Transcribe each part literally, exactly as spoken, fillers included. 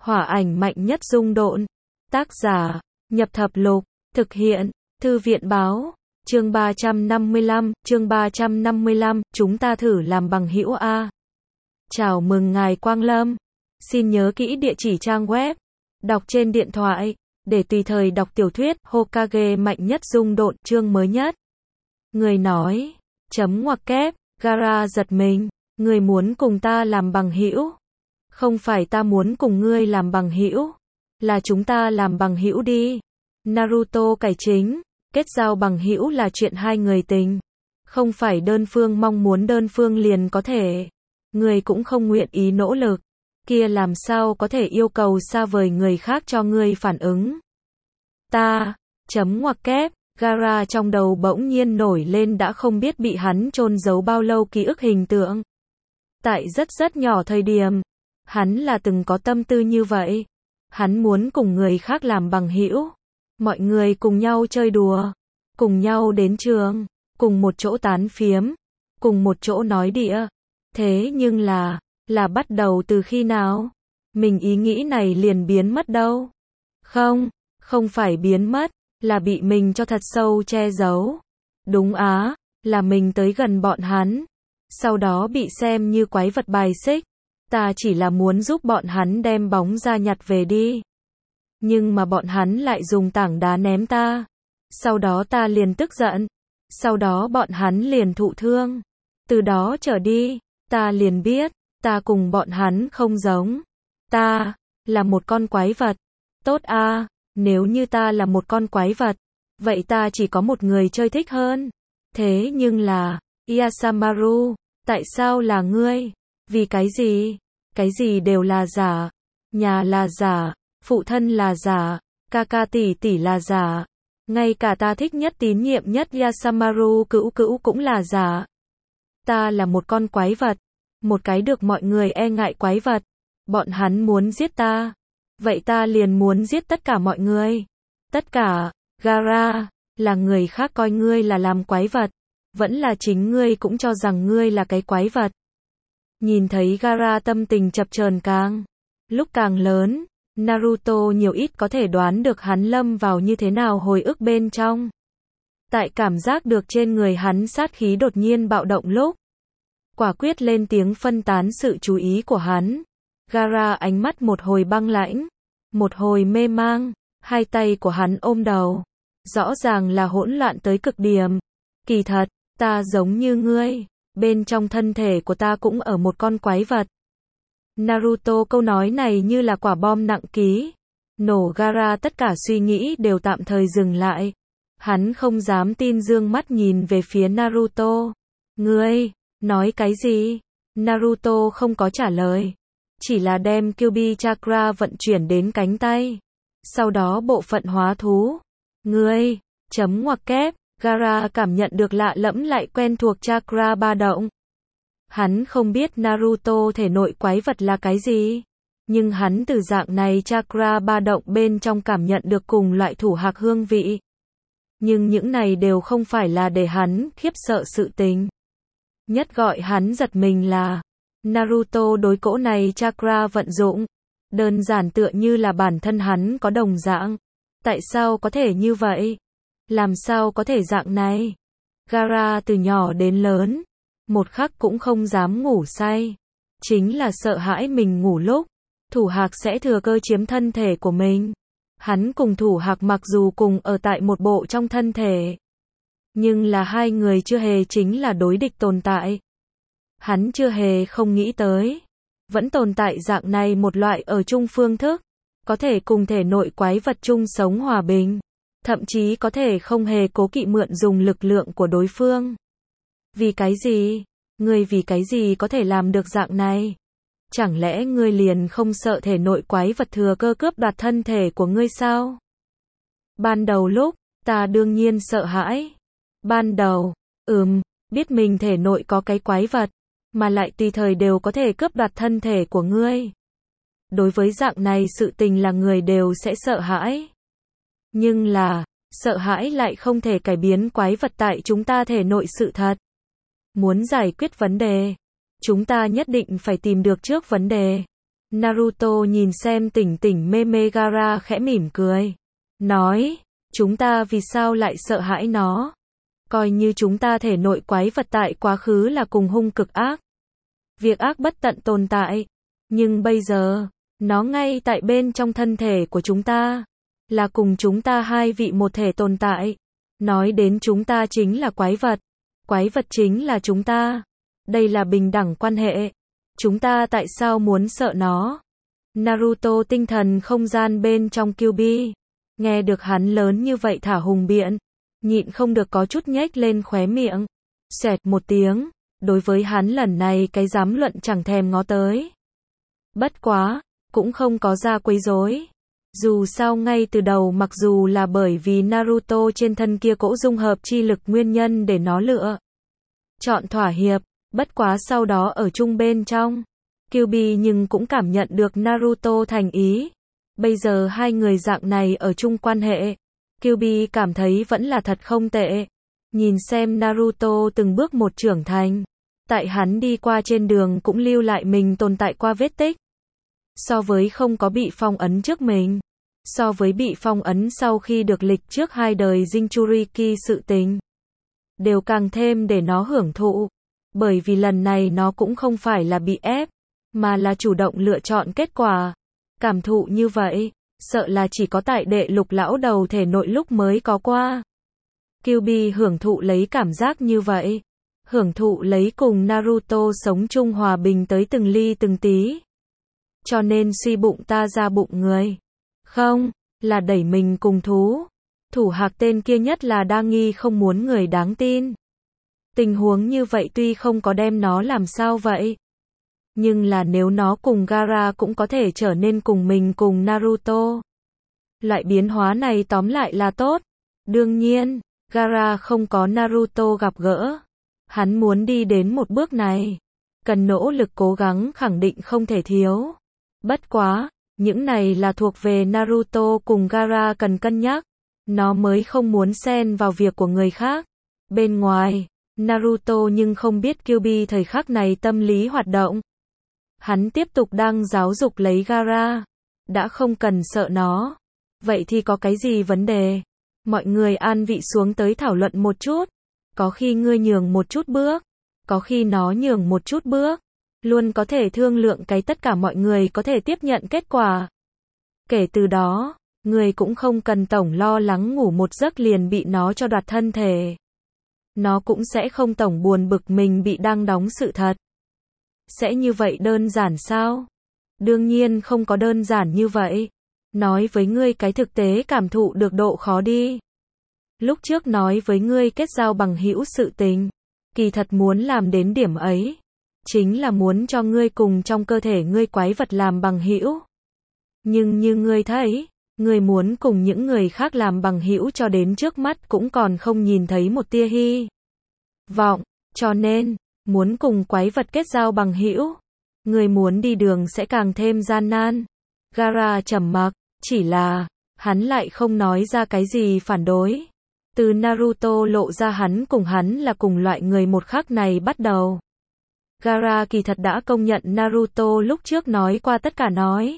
Hỏa ảnh mạnh nhất dung độn. Tác giả, Nhập Thập Lục. Thực hiện, Thư viện Báo. Chương ba trăm năm mươi lăm, chương ba trăm năm mươi lăm, chúng ta thử làm bằng hữu a. Chào mừng ngài Quang Lâm. Xin nhớ kỹ địa chỉ trang web. Đọc trên điện thoại, để tùy thời đọc tiểu thuyết Hokage mạnh nhất dung độn chương mới nhất. Người nói, chấm ngoặc kép, Gaara giật mình, người muốn cùng ta làm bằng hữu? Không phải ta muốn cùng ngươi làm bằng hữu, là chúng ta làm bằng hữu đi. Naruto cải chính, kết giao bằng hữu là chuyện hai người tình, không phải đơn phương mong muốn đơn phương liền có thể. Người cũng không nguyện ý nỗ lực, kia làm sao có thể yêu cầu xa vời người khác cho ngươi phản ứng. Ta, chấm ngoặc kép, Gaara trong đầu bỗng nhiên nổi lên đã không biết bị hắn chôn giấu bao lâu ký ức hình tượng. Tại rất rất nhỏ thời điểm, hắn là từng có tâm tư như vậy. Hắn muốn cùng người khác làm bằng hữu, mọi người cùng nhau chơi đùa, cùng nhau đến trường, cùng một chỗ tán phiếm, cùng một chỗ nói đĩa. Thế nhưng là, là bắt đầu từ khi nào? Mình ý nghĩ này liền biến mất đâu? Không, không phải biến mất, là bị mình cho thật sâu che giấu. Đúng á, là mình tới gần bọn hắn, sau đó bị xem như quái vật bài xích. Ta chỉ là muốn giúp bọn hắn đem bóng ra nhặt về đi. Nhưng mà bọn hắn lại dùng tảng đá ném ta. Sau đó ta liền tức giận. Sau đó bọn hắn liền thụ thương. Từ đó trở đi, ta liền biết, ta cùng bọn hắn không giống. Ta, là một con quái vật. Tốt a, nếu như ta là một con quái vật, vậy ta chỉ có một người chơi thích hơn. Thế nhưng là, Isamaru, tại sao là ngươi? Vì cái gì? Cái gì đều là giả. Nhà là giả, phụ thân là giả, ca ca tỷ tỷ là giả. Ngay cả ta thích nhất tín nhiệm nhất Isamaru cữu cữu cũng là giả. Ta là một con quái vật, một cái được mọi người e ngại quái vật. Bọn hắn muốn giết ta, vậy ta liền muốn giết tất cả mọi người. Tất cả, Gaara, là người khác coi ngươi là làm quái vật, vẫn là chính ngươi cũng cho rằng ngươi là cái quái vật. Nhìn thấy Gaara tâm tình chập chờn càng lúc càng lớn, Naruto nhiều ít có thể đoán được hắn lâm vào như thế nào hồi ức bên trong. Tại cảm giác được trên người hắn sát khí đột nhiên bạo động lúc, quả quyết lên tiếng phân tán sự chú ý của hắn. Gaara ánh mắt một hồi băng lãnh, một hồi mê mang, hai tay của hắn ôm đầu, rõ ràng là hỗn loạn tới cực điểm. Kỳ thật, ta giống như ngươi, bên trong thân thể của ta cũng ở một con quái vật. Naruto câu nói này như là quả bom nặng ký, nổ. Gaara tất cả suy nghĩ đều tạm thời dừng lại. Hắn không dám tin dương mắt nhìn về phía Naruto. Ngươi, nói cái gì? Naruto không có trả lời, chỉ là đem Kyuubi Chakra vận chuyển đến cánh tay. Sau đó bộ phận hóa thú. Ngươi, chấm ngoặc kép, Gaara cảm nhận được lạ lẫm lại quen thuộc chakra ba động. Hắn không biết Naruto thể nội quái vật là cái gì, nhưng hắn từ dạng này chakra ba động bên trong cảm nhận được cùng loại thủ hạc hương vị. Nhưng những này đều không phải là để hắn khiếp sợ sự tình. Nhất gọi hắn giật mình là Naruto đối cỗ này chakra vận dụng, đơn giản tựa như là bản thân hắn có đồng dạng. Tại sao có thể như vậy? Làm sao có thể dạng này? Gaara từ nhỏ đến lớn, một khắc cũng không dám ngủ say. Chính là sợ hãi mình ngủ lúc, thủ hạc sẽ thừa cơ chiếm thân thể của mình. Hắn cùng thủ hạc mặc dù cùng ở tại một bộ trong thân thể, nhưng là hai người chưa hề chính là đối địch tồn tại. Hắn chưa hề không nghĩ tới, vẫn tồn tại dạng này một loại ở chung phương thức, có thể cùng thể nội quái vật chung sống hòa bình. Thậm chí có thể không hề cố kỵ mượn dùng lực lượng của đối phương. Vì cái gì? Ngươi vì cái gì có thể làm được dạng này? Chẳng lẽ ngươi liền không sợ thể nội quái vật thừa cơ cướp đoạt thân thể của ngươi sao? Ban đầu lúc, ta đương nhiên sợ hãi. Ban đầu, ừm, biết mình thể nội có cái quái vật, mà lại tùy thời đều có thể cướp đoạt thân thể của ngươi. Đối với dạng này sự tình là người đều sẽ sợ hãi. Nhưng là, sợ hãi lại không thể cải biến quái vật tại chúng ta thể nội sự thật. Muốn giải quyết vấn đề, chúng ta nhất định phải tìm được trước vấn đề. Naruto nhìn xem tỉnh tỉnh mê mê Gaara khẽ mỉm cười. Nói, chúng ta vì sao lại sợ hãi nó? Coi như chúng ta thể nội quái vật tại quá khứ là cùng hung cực ác. Việc ác bất tận tồn tại. Nhưng bây giờ, nó ngay tại bên trong thân thể của chúng ta. Là cùng chúng ta hai vị một thể tồn tại. Nói đến chúng ta chính là quái vật. Quái vật chính là chúng ta. Đây là bình đẳng quan hệ. Chúng ta tại sao muốn sợ nó? Naruto tinh thần không gian bên trong Kyuubi. Nghe được hắn lớn như vậy thả hùng biện. Nhịn không được có chút nhếch lên khóe miệng. Xoẹt một tiếng. Đối với hắn lần này cái dám luận chẳng thèm ngó tới. Bất quá, cũng không có ra quấy rối. Dù sao ngay từ đầu mặc dù là bởi vì Naruto trên thân kia cỗ dung hợp chi lực nguyên nhân để nó lựa chọn thỏa hiệp, bất quá sau đó ở chung bên trong, Kyuubi nhưng cũng cảm nhận được Naruto thành ý. Bây giờ hai người dạng này ở chung quan hệ, Kyuubi cảm thấy vẫn là thật không tệ. Nhìn xem Naruto từng bước một trưởng thành, tại hắn đi qua trên đường cũng lưu lại mình tồn tại qua vết tích. So với không có bị phong ấn trước mình, so với bị phong ấn sau khi được lịch trước hai đời Jinchuriki sự tình, đều càng thêm để nó hưởng thụ. Bởi vì lần này nó cũng không phải là bị ép, mà là chủ động lựa chọn kết quả. Cảm thụ như vậy, sợ là chỉ có tại đệ lục lão đầu thể nội lúc mới có qua. Kyuubi hưởng thụ lấy cảm giác như vậy. Hưởng thụ lấy cùng Naruto sống chung hòa bình tới từng ly từng tí. Cho nên suy bụng ta ra bụng người. Không, là đẩy mình cùng thú. Thủ hạc tên kia nhất là đa nghi không muốn người đáng tin. Tình huống như vậy tuy không có đem nó làm sao vậy. Nhưng là nếu nó cùng Gaara cũng có thể trở nên cùng mình cùng Naruto. Loại biến hóa này tóm lại là tốt. Đương nhiên, Gaara không có Naruto gặp gỡ. Hắn muốn đi đến một bước này. Cần nỗ lực cố gắng khẳng định không thể thiếu. Bất quá, những này là thuộc về Naruto cùng Gaara cần cân nhắc. Nó mới không muốn xen vào việc của người khác. Bên ngoài, Naruto nhưng không biết Kyuubi thời khắc này tâm lý hoạt động. Hắn tiếp tục đang giáo dục lấy Gaara. Đã không cần sợ nó. Vậy thì có cái gì vấn đề? Mọi người an vị xuống tới thảo luận một chút. Có khi ngươi nhường một chút bước. Có khi nó nhường một chút bước. Luôn có thể thương lượng cái tất cả mọi người có thể tiếp nhận kết quả. Kể từ đó, người cũng không cần tổng lo lắng ngủ một giấc liền bị nó cho đoạt thân thể. Nó cũng sẽ không tổng buồn bực mình bị đang đóng sự thật. Sẽ như vậy đơn giản sao? Đương nhiên không có đơn giản như vậy. Nói với ngươi cái thực tế cảm thụ được độ khó đi. Lúc trước nói với ngươi kết giao bằng hữu sự tình. Kỳ thật muốn làm đến điểm ấy. Chính là muốn cho ngươi cùng trong cơ thể ngươi quái vật làm bằng hữu. Nhưng như ngươi thấy, ngươi muốn cùng những người khác làm bằng hữu cho đến trước mắt cũng còn không nhìn thấy một tia hy vọng, cho nên, muốn cùng quái vật kết giao bằng hữu, ngươi muốn đi đường sẽ càng thêm gian nan. Gaara trầm mặc, chỉ là, hắn lại không nói ra cái gì phản đối. Từ Naruto lộ ra hắn cùng hắn là cùng loại người một khắc này bắt đầu. Gaara kỳ thật đã công nhận Naruto lúc trước nói qua tất cả nói.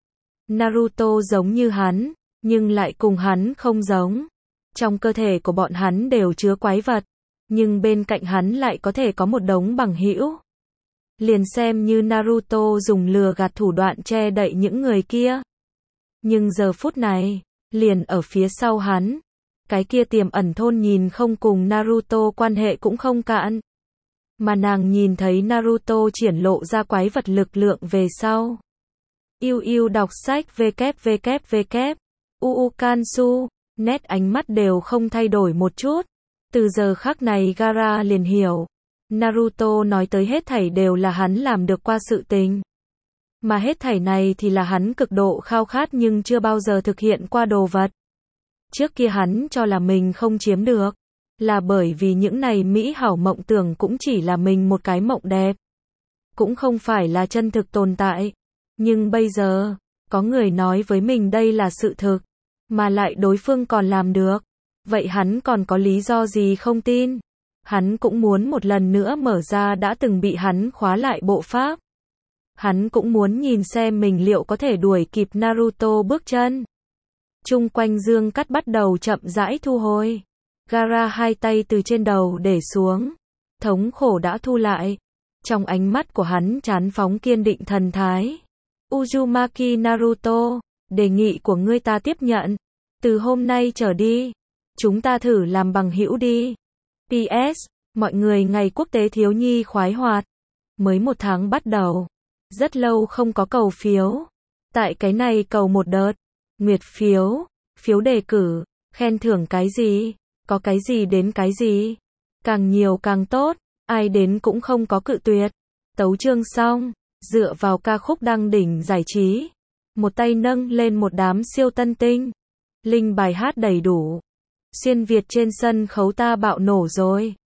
Naruto giống như hắn, nhưng lại cùng hắn không giống. Trong cơ thể của bọn hắn đều chứa quái vật, nhưng bên cạnh hắn lại có thể có một đống bằng hữu. Liền xem như Naruto dùng lừa gạt thủ đoạn che đậy những người kia. Nhưng giờ phút này, liền ở phía sau hắn, cái kia tiềm ẩn thôn nhìn không cùng Naruto quan hệ cũng không cạn. Mà nàng nhìn thấy Naruto triển lộ ra quái vật lực lượng về sau. Yêu yêu đọc sách www. Uukansu, nét ánh mắt đều không thay đổi một chút. Từ giờ khắc này Gaara liền hiểu. Naruto nói tới hết thảy đều là hắn làm được qua sự tình. Mà hết thảy này thì là hắn cực độ khao khát nhưng chưa bao giờ thực hiện qua đồ vật. Trước kia hắn cho là mình không chiếm được. Là bởi vì những này mỹ hảo mộng tưởng cũng chỉ là mình một cái mộng đẹp. Cũng không phải là chân thực tồn tại. Nhưng bây giờ, có người nói với mình đây là sự thực. Mà lại đối phương còn làm được. Vậy hắn còn có lý do gì không tin? Hắn cũng muốn một lần nữa mở ra đã từng bị hắn khóa lại bộ pháp. Hắn cũng muốn nhìn xem mình liệu có thể đuổi kịp Naruto bước chân. Chung quanh dương cắt bắt đầu chậm rãi thu hồi. Gaara hai tay từ trên đầu để xuống. Thống khổ đã thu lại. Trong ánh mắt của hắn trán phóng kiên định thần thái. Uzumaki Naruto, đề nghị của ngươi ta tiếp nhận. Từ hôm nay trở đi, chúng ta thử làm bằng hữu đi. pê ét. Mọi người ngày quốc tế thiếu nhi khoái hoạt. Mới một tháng bắt đầu. Rất lâu không có cầu phiếu. Tại cái này cầu một đợt. Nguyệt phiếu, phiếu đề cử, khen thưởng cái gì, có cái gì đến cái gì. Càng nhiều càng tốt, ai đến cũng không có cự tuyệt. Tấu chương xong, dựa vào ca khúc đăng đỉnh giải trí. Một tay nâng lên một đám siêu tân tinh. Linh bài hát đầy đủ. Xuyên Việt trên sân khấu ta bạo nổ rồi.